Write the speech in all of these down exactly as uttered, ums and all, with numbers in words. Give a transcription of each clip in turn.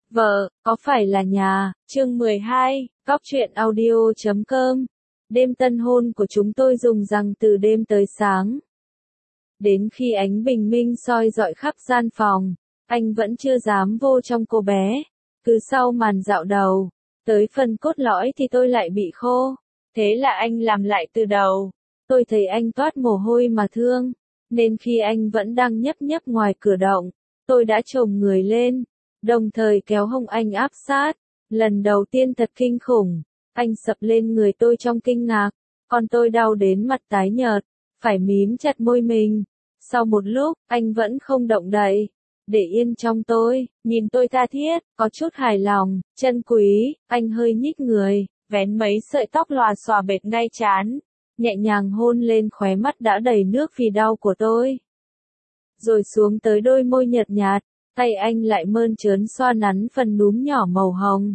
Vợ, có phải là nhà, chương mười hai, Góc truyện audio chấm com. Đêm tân hôn của chúng tôi dùng rằng từ đêm tới sáng. Đến khi ánh bình minh soi rọi khắp gian phòng, anh vẫn chưa dám vô trong cô bé. Cứ sau màn dạo đầu, tới phần cốt lõi thì tôi lại bị khô. Thế là anh làm lại từ đầu. Tôi thấy anh toát mồ hôi mà thương, nên khi anh vẫn đang nhấp nhấp ngoài cửa động, tôi đã chồm người lên, đồng thời kéo hông anh áp sát. Lần đầu tiên thật kinh khủng, anh sập lên người tôi trong kinh ngạc, còn tôi đau đến mặt tái nhợt, phải mím chặt môi mình. Sau một lúc, anh vẫn không động đậy, để yên trong tôi, nhìn tôi tha thiết, có chút hài lòng, chân quý. Anh hơi nhích người, vén mấy sợi tóc lòa xòa bệt ngay trán, nhẹ nhàng hôn lên khóe mắt đã đầy nước vì đau của tôi. Rồi xuống tới đôi môi nhợt nhạt, tay anh lại mơn trớn xoa nắn phần núm nhỏ màu hồng.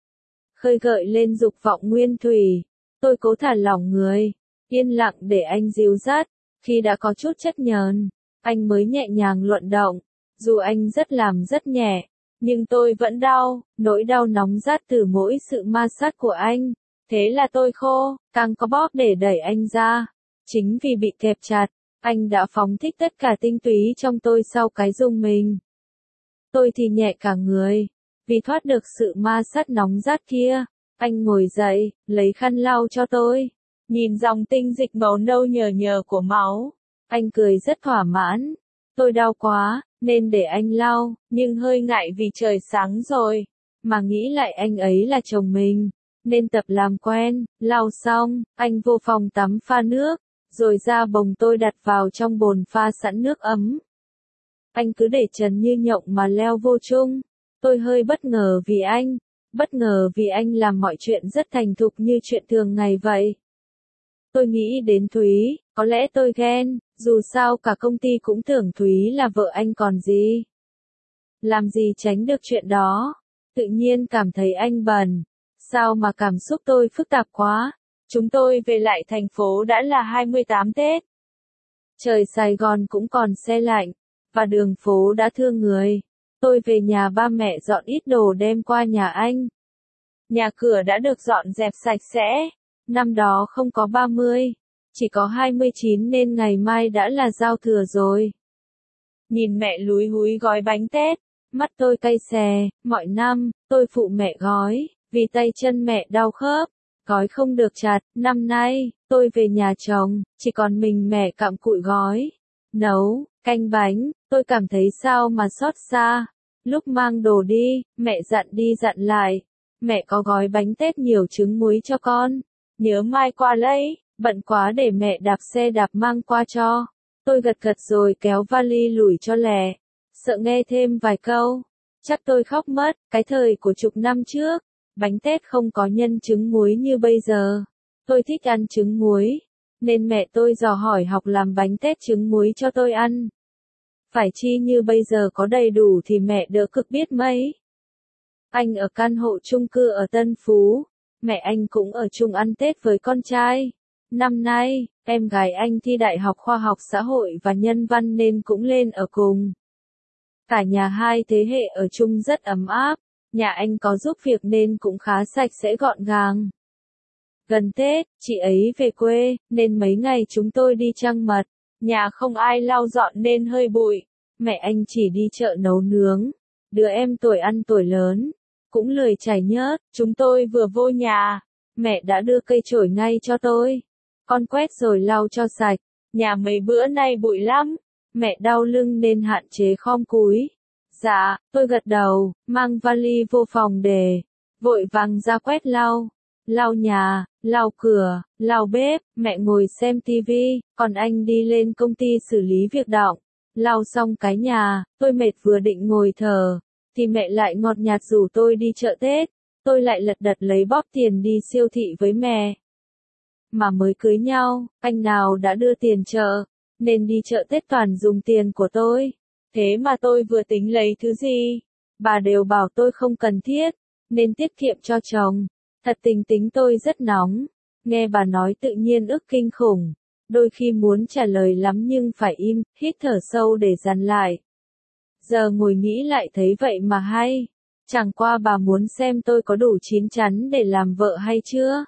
Khơi gợi lên dục vọng nguyên thủy, tôi cố thả lỏng người, yên lặng để anh dìu dắt. Khi đã có chút chất nhờn, anh mới nhẹ nhàng luận động. Dù anh rất làm rất nhẹ, nhưng tôi vẫn đau, nỗi đau nóng rát từ mỗi sự ma sát của anh. Thế là tôi khô, càng có bóp để đẩy anh ra. Chính vì bị kẹp chặt, anh đã phóng thích tất cả tinh túy trong tôi sau cái rung mình. Tôi thì nhẹ cả người, vì thoát được sự ma sát nóng rát kia. Anh ngồi dậy, lấy khăn lau cho tôi, nhìn dòng tinh dịch màu nâu nhờ nhờ của máu. Anh cười rất thỏa mãn. Tôi đau quá, nên để anh lau, nhưng hơi ngại vì trời sáng rồi. Mà nghĩ lại anh ấy là chồng mình, nên tập làm quen. Lau xong, anh vô phòng tắm pha nước, rồi ra bồng tôi đặt vào trong bồn pha sẵn nước ấm. Anh cứ để trần như nhộng mà leo vô chung. Tôi hơi bất ngờ vì anh, bất ngờ vì anh làm mọi chuyện rất thành thục như chuyện thường ngày vậy. Tôi nghĩ đến Thúy, có lẽ tôi ghen, dù sao cả công ty cũng tưởng Thúy là vợ anh còn gì. Làm gì tránh được chuyện đó, tự nhiên cảm thấy anh bần. Sao mà cảm xúc tôi phức tạp quá. Chúng tôi về lại thành phố đã là hai mươi tám Tết. Trời Sài Gòn cũng còn se lạnh, và đường phố đã thương người. Tôi về nhà ba mẹ dọn ít đồ đem qua nhà anh. Nhà cửa đã được dọn dẹp sạch sẽ. Năm đó không có ba mươi, chỉ có hai mươi chín nên ngày mai đã là giao thừa rồi. Nhìn mẹ lúi húi gói bánh tét, mắt tôi cay xè. Mọi năm, tôi phụ mẹ gói, vì tay chân mẹ đau khớp, gói không được chặt. Năm nay, tôi về nhà chồng, chỉ còn mình mẹ cặm cụi gói, nấu, canh bánh. Tôi cảm thấy sao mà xót xa. Lúc mang đồ đi, mẹ dặn đi dặn lại. Mẹ có gói bánh tét nhiều trứng muối cho con, nhớ mai qua lấy, bận quá để mẹ đạp xe đạp mang qua cho. Tôi gật gật rồi kéo vali lủi cho lẹ, sợ nghe thêm vài câu. Chắc tôi khóc mất. Cái thời của chục năm trước, bánh tét không có nhân trứng muối như bây giờ. Tôi thích ăn trứng muối, nên mẹ tôi dò hỏi học làm bánh tét trứng muối cho tôi ăn. Phải chi như bây giờ có đầy đủ thì mẹ đỡ cực biết mấy. Anh ở căn hộ chung cư ở Tân Phú, mẹ anh cũng ở chung ăn Tết với con trai. Năm nay, em gái anh thi Đại học Khoa học Xã hội và Nhân văn nên cũng lên ở cùng. Cả nhà hai thế hệ ở chung rất ấm áp, nhà anh có giúp việc nên cũng khá sạch sẽ gọn gàng. Gần Tết, chị ấy về quê, nên mấy ngày chúng tôi đi trăng mật. Nhà không ai lau dọn nên hơi bụi. Mẹ anh chỉ đi chợ nấu nướng. Đứa em tuổi ăn tuổi lớn, cũng lười chảy nhớt. Chúng tôi vừa vô nhà, mẹ đã đưa cây chổi ngay cho tôi. Con quét rồi lau cho sạch. Nhà mấy bữa nay bụi lắm. Mẹ đau lưng nên hạn chế khom cúi. Dạ, tôi gật đầu, mang vali vô phòng để vội vàng ra quét lau. Lau nhà, lau cửa, lau bếp. Mẹ ngồi xem tivi, còn anh đi lên công ty xử lý việc đọng. Lau xong cái nhà, tôi mệt vừa định ngồi thở, thì mẹ lại ngọt nhạt rủ tôi đi chợ Tết. Tôi lại lật đật lấy bóp tiền đi siêu thị với mẹ. Mà mới cưới nhau, anh nào đã đưa tiền chợ, nên đi chợ Tết toàn dùng tiền của tôi. Thế mà tôi vừa tính lấy thứ gì, bà đều bảo tôi không cần thiết, nên tiết kiệm cho chồng. Thật tình tính tôi rất nóng, nghe bà nói tự nhiên ức kinh khủng. Đôi khi muốn trả lời lắm nhưng phải im, hít thở sâu để dằn lại. Giờ ngồi nghĩ lại thấy vậy mà hay. Chẳng qua bà muốn xem tôi có đủ chín chắn để làm vợ hay chưa.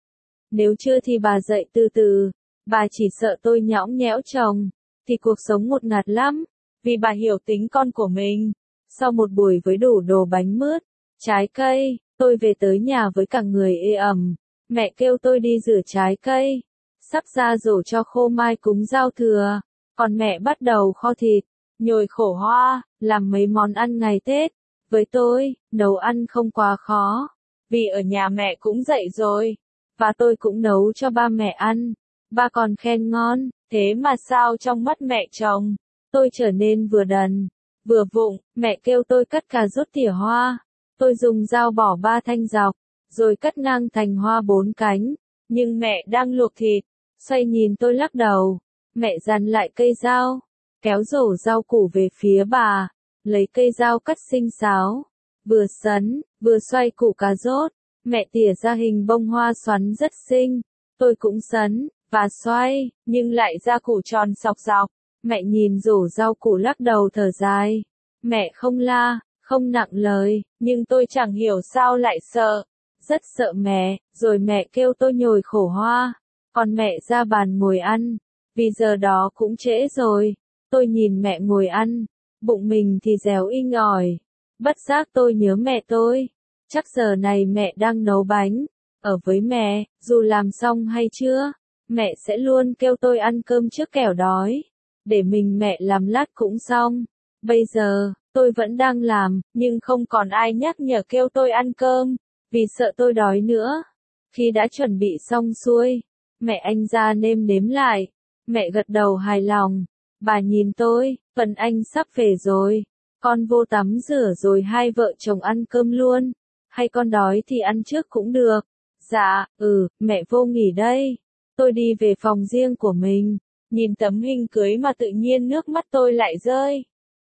Nếu chưa thì bà dậy từ từ, bà chỉ sợ tôi nhõng nhẽo chồng, thì cuộc sống ngột ngạt lắm, vì bà hiểu tính con của mình. Sau một buổi với đủ đồ bánh mứt, trái cây, tôi về tới nhà với cả người ê ẩm. Mẹ kêu tôi đi rửa trái cây, sắp ra rổ cho khô mai cúng giao thừa, còn mẹ bắt đầu kho thịt, nhồi khổ hoa, làm mấy món ăn ngày Tết. Với tôi, nấu ăn không quá khó, vì ở nhà mẹ cũng dậy rồi, và tôi cũng nấu cho ba mẹ ăn. Ba còn khen ngon, thế mà sao trong mắt mẹ chồng, tôi trở nên vừa đần, vừa vụng. Mẹ kêu tôi cắt cà rốt tỉa hoa, tôi dùng dao bỏ ba thanh dọc, rồi cắt ngang thành hoa bốn cánh, nhưng mẹ đang luộc thịt, xoay nhìn tôi lắc đầu. Mẹ dàn lại cây dao, kéo rổ rau củ về phía bà, lấy cây dao cắt xinh xáo, vừa sấn, vừa xoay củ cà rốt. Mẹ tỉa ra hình bông hoa xoắn rất xinh, tôi cũng sấn, và xoay, nhưng lại ra củ tròn sọc sọc. Mẹ nhìn rổ rau củ lắc đầu thở dài. Mẹ không la, không nặng lời, nhưng tôi chẳng hiểu sao lại sợ. Rất sợ mẹ, rồi mẹ kêu tôi nhồi khổ hoa, còn mẹ ra bàn ngồi ăn, vì giờ đó cũng trễ rồi. Tôi nhìn mẹ ngồi ăn, bụng mình thì réo inh ỏi. Bất giác tôi nhớ mẹ tôi. Chắc giờ này mẹ đang nấu bánh. Ở với mẹ, dù làm xong hay chưa, mẹ sẽ luôn kêu tôi ăn cơm trước kẻo đói. Để mình mẹ làm lát cũng xong. Bây giờ, tôi vẫn đang làm, nhưng không còn ai nhắc nhở kêu tôi ăn cơm, vì sợ tôi đói nữa. Khi đã chuẩn bị xong xuôi, mẹ anh ra nêm nếm lại. Mẹ gật đầu hài lòng. Bà nhìn tôi, phần anh sắp về rồi. Con vô tắm rửa rồi hai vợ chồng ăn cơm luôn. Hay con đói thì ăn trước cũng được. Dạ, ừ, mẹ vô nghỉ đây. Tôi đi về phòng riêng của mình. Nhìn tấm hình cưới mà tự nhiên nước mắt tôi lại rơi.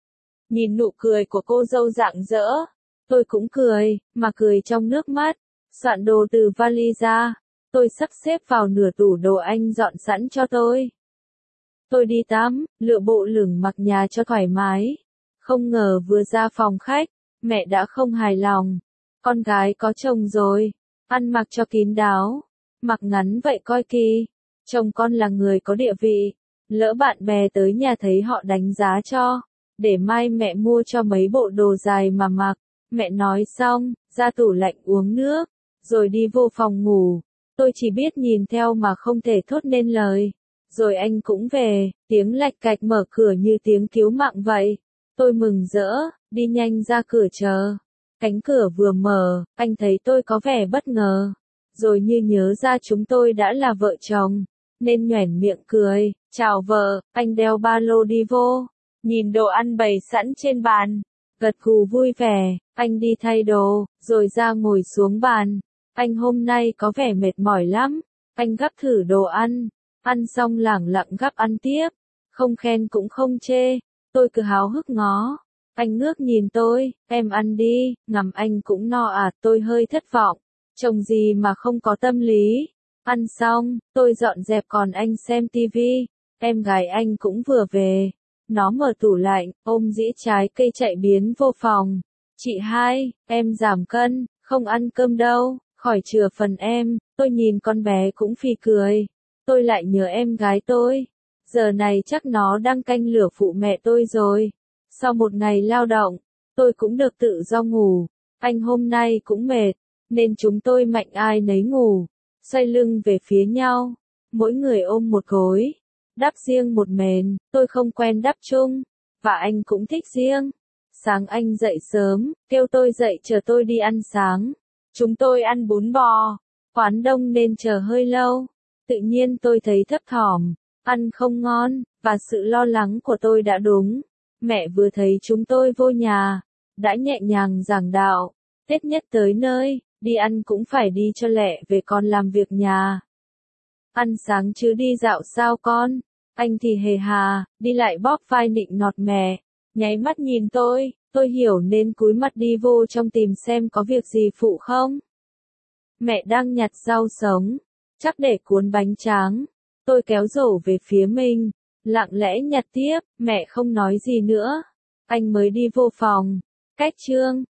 Nhìn nụ cười của cô dâu rạng rỡ. Tôi cũng cười, mà cười trong nước mắt. Soạn đồ từ vali ra. Tôi sắp xếp vào nửa tủ đồ anh dọn sẵn cho tôi. Tôi đi tắm, lựa bộ lửng mặc nhà cho thoải mái. Không ngờ vừa ra phòng khách, mẹ đã không hài lòng. Con gái có chồng rồi, ăn mặc cho kín đáo, mặc ngắn vậy coi kỳ. Chồng con là người có địa vị, lỡ bạn bè tới nhà thấy họ đánh giá cho, để mai mẹ mua cho mấy bộ đồ dài mà mặc. Mẹ nói xong, ra tủ lạnh uống nước, rồi đi vô phòng ngủ. Tôi chỉ biết nhìn theo mà không thể thốt nên lời. Rồi anh cũng về, tiếng lạch cạch mở cửa như tiếng cứu mạng vậy. Tôi mừng rỡ, đi nhanh ra cửa chờ. Cánh cửa vừa mở, anh thấy tôi có vẻ bất ngờ. Rồi như nhớ ra chúng tôi đã là vợ chồng, nên nhoẻn miệng cười. Chào vợ, anh đeo ba lô đi vô. Nhìn đồ ăn bày sẵn trên bàn, gật gù vui vẻ. Anh đi thay đồ, rồi ra ngồi xuống bàn. Anh hôm nay có vẻ mệt mỏi lắm. Anh gắp thử đồ ăn. Ăn xong lẳng lặng gắp ăn tiếp. Không khen cũng không chê. Tôi cứ háo hức ngó. Anh ngước nhìn tôi, em ăn đi, ngắm anh cũng no à. Tôi hơi thất vọng. Chồng gì mà không có tâm lý. Ăn xong, tôi dọn dẹp còn anh xem tivi. Em gái anh cũng vừa về. Nó mở tủ lạnh, ôm dĩa trái cây chạy biến vô phòng. Chị hai, em giảm cân, không ăn cơm đâu, khỏi chừa phần em. Tôi nhìn con bé cũng phì cười. Tôi lại nhớ em gái tôi. Giờ này chắc nó đang canh lửa phụ mẹ tôi rồi. Sau một ngày lao động, tôi cũng được tự do ngủ. Anh hôm nay cũng mệt, nên chúng tôi mạnh ai nấy ngủ. Xoay lưng về phía nhau, mỗi người ôm một gối. Đắp riêng một mền, tôi không quen đắp chung, và anh cũng thích riêng. Sáng anh dậy sớm, kêu tôi dậy chờ tôi đi ăn sáng. Chúng tôi ăn bún bò, quán đông nên chờ hơi lâu. Tự nhiên tôi thấy thấp thỏm, ăn không ngon, và sự lo lắng của tôi đã đúng. Mẹ vừa thấy chúng tôi vô nhà, đã nhẹ nhàng giảng đạo. Tết nhất tới nơi, đi ăn cũng phải đi cho lẹ về còn làm việc nhà. Ăn sáng chứ đi dạo sao con? Anh thì hề hà, đi lại bóp vai nịnh nọt mẹ. Nháy mắt nhìn tôi, tôi hiểu nên cúi mặt đi vô trong tìm xem có việc gì phụ không. Mẹ đang nhặt rau sống, chắc để cuốn bánh tráng. Tôi kéo rổ về phía mình, lặng lẽ nhặt tiếp, mẹ không nói gì nữa. Anh mới đi vô phòng. Cách trương,